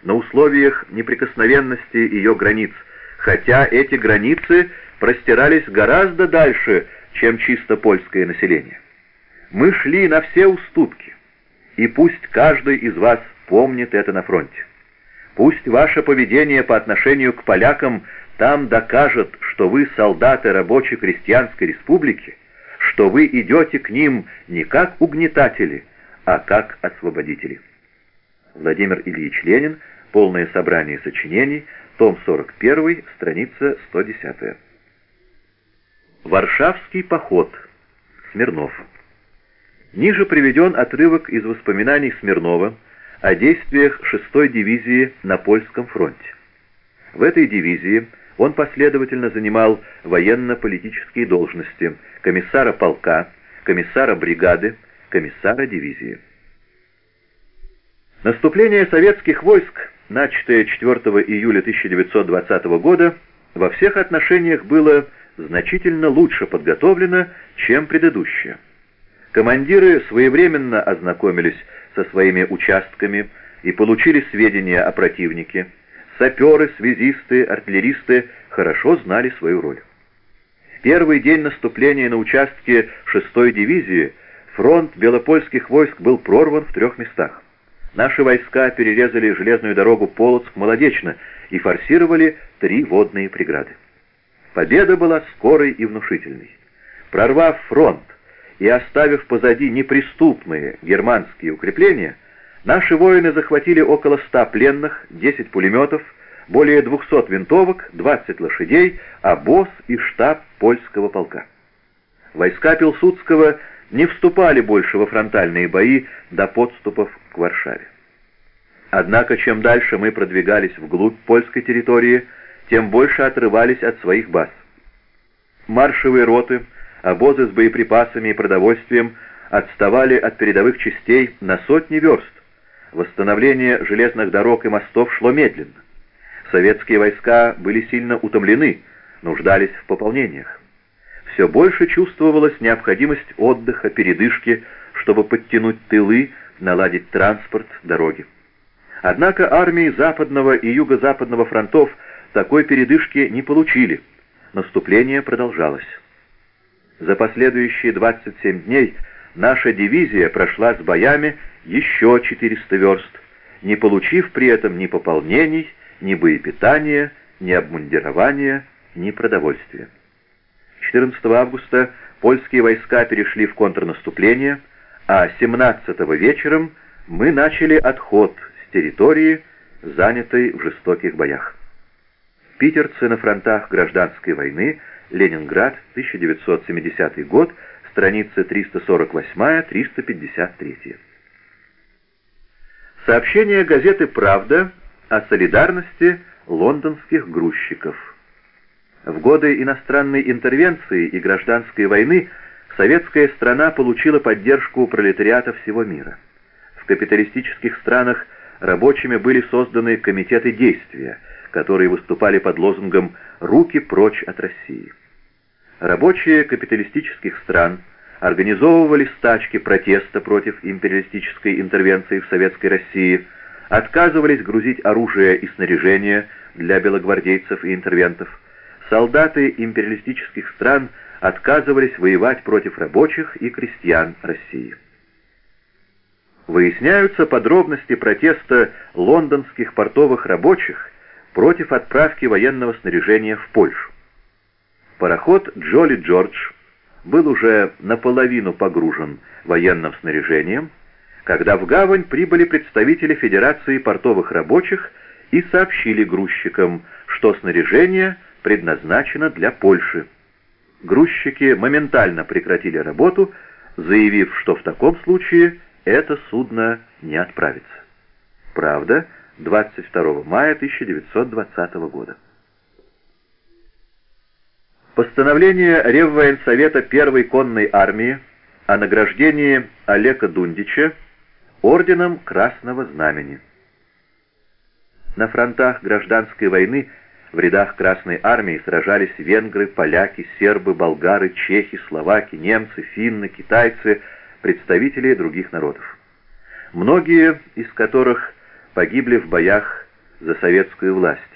на условиях неприкосновенности ее границ, хотя эти границы простирались гораздо дальше, чем чисто польское население. Мы шли на все уступки, и пусть каждый из вас помнит это на фронте. Пусть ваше поведение по отношению к полякам там докажет, что вы солдаты рабоче-крестьянской республики, что вы идете к ним не как угнетатели, а как освободители. Владимир Ильич Ленин. Полное собрание сочинений. Том 41, страница 110. Варшавский поход. Смирнов. Ниже приведен отрывок из воспоминаний Смирнова о действиях 6-й дивизии на Польском фронте. В этой дивизии он последовательно занимал военно-политические должности комиссара полка, комиссара бригады, комиссара дивизии. Наступление советских войск, начатое 4 июля 1920 года, во всех отношениях было значительно лучше подготовлено, чем предыдущее. Командиры своевременно ознакомились со своими участками и получили сведения о противнике. Саперы, связисты, артиллеристы хорошо знали свою роль. В первый день наступления на участке 6-й дивизии фронт белопольских войск был прорван в 3 местах. Наши войска перерезали железную дорогу Полоцк-Молодечно и форсировали 3 водные преграды. Победа была скорой и внушительной. Прорвав фронт и оставив позади неприступные германские укрепления, наши воины захватили около 100 пленных, 10 пулеметов, более 200 винтовок, 20 лошадей, обоз и штаб польского полка. Войска Пилсудского не вступали больше во фронтальные бои до подступов к Варшаве. Однако, чем дальше мы продвигались вглубь польской территории, тем больше отрывались от своих баз. Маршевые роты, обозы с боеприпасами и продовольствием отставали от передовых частей на сотни верст. Восстановление железных дорог и мостов шло медленно. Советские войска были сильно утомлены, нуждались в пополнениях. Все больше чувствовалась необходимость отдыха, передышки, чтобы подтянуть тылы, наладить транспорт, дороги. Однако армии Западного и Юго-Западного фронтов такой передышки не получили. Наступление продолжалось. За последующие 27 дней наша дивизия прошла с боями еще 400 верст, не получив при этом ни пополнений, ни боепитания, ни обмундирования, ни продовольствия. 14 августа польские войска перешли в контрнаступление, а 17-го вечером мы начали отход с территории, занятой в жестоких боях. Питерцы на фронтах гражданской войны. Ленинград, 1970 год, страницы 348-353. Сообщение газеты «Правда» о солидарности лондонских грузчиков. В годы иностранной интервенции и гражданской войны советская страна получила поддержку пролетариата всего мира. В капиталистических странах рабочими были созданы комитеты действия, которые выступали под лозунгом «Руки прочь от России». Рабочие капиталистических стран организовывали стачки протеста против империалистической интервенции в Советской России, отказывались грузить оружие и снаряжение для белогвардейцев и интервентов. Солдаты империалистических стран отказывались воевать против рабочих и крестьян России. Выясняются подробности протеста лондонских портовых рабочих против отправки военного снаряжения в Польшу. Пароход «Джолли Джордж» был уже наполовину погружен военным снаряжением, когда в гавань прибыли представители Федерации портовых рабочих и сообщили грузчикам, что снаряжение предназначено для Польши. Грузчики моментально прекратили работу, заявив, что в таком случае это судно не отправится. Правда, 22 мая 1920 года. Постановление Реввоенсовета Первой конной армии о награждении Олега Дундича орденом Красного Знамени. На фронтах гражданской войны в рядах Красной армии сражались венгры, поляки, сербы, болгары, чехи, словаки, немцы, финны, китайцы, представители других народов. Многие из которых погибли в боях за советскую власть.